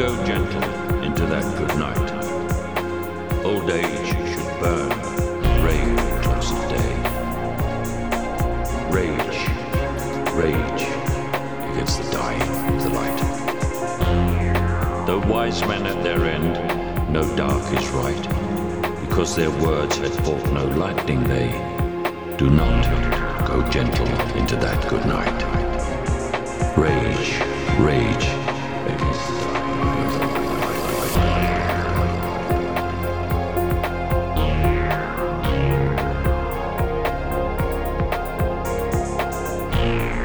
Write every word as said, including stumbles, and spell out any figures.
go gentle into that good night. Old age should burn with rage close at day. Rage, rage against the dying of the light. Though wise men at their end, no dark is right, because their words had fought no lightning, they do not go gentle into that good night. Rage, rage against the dying of the light. Yeah.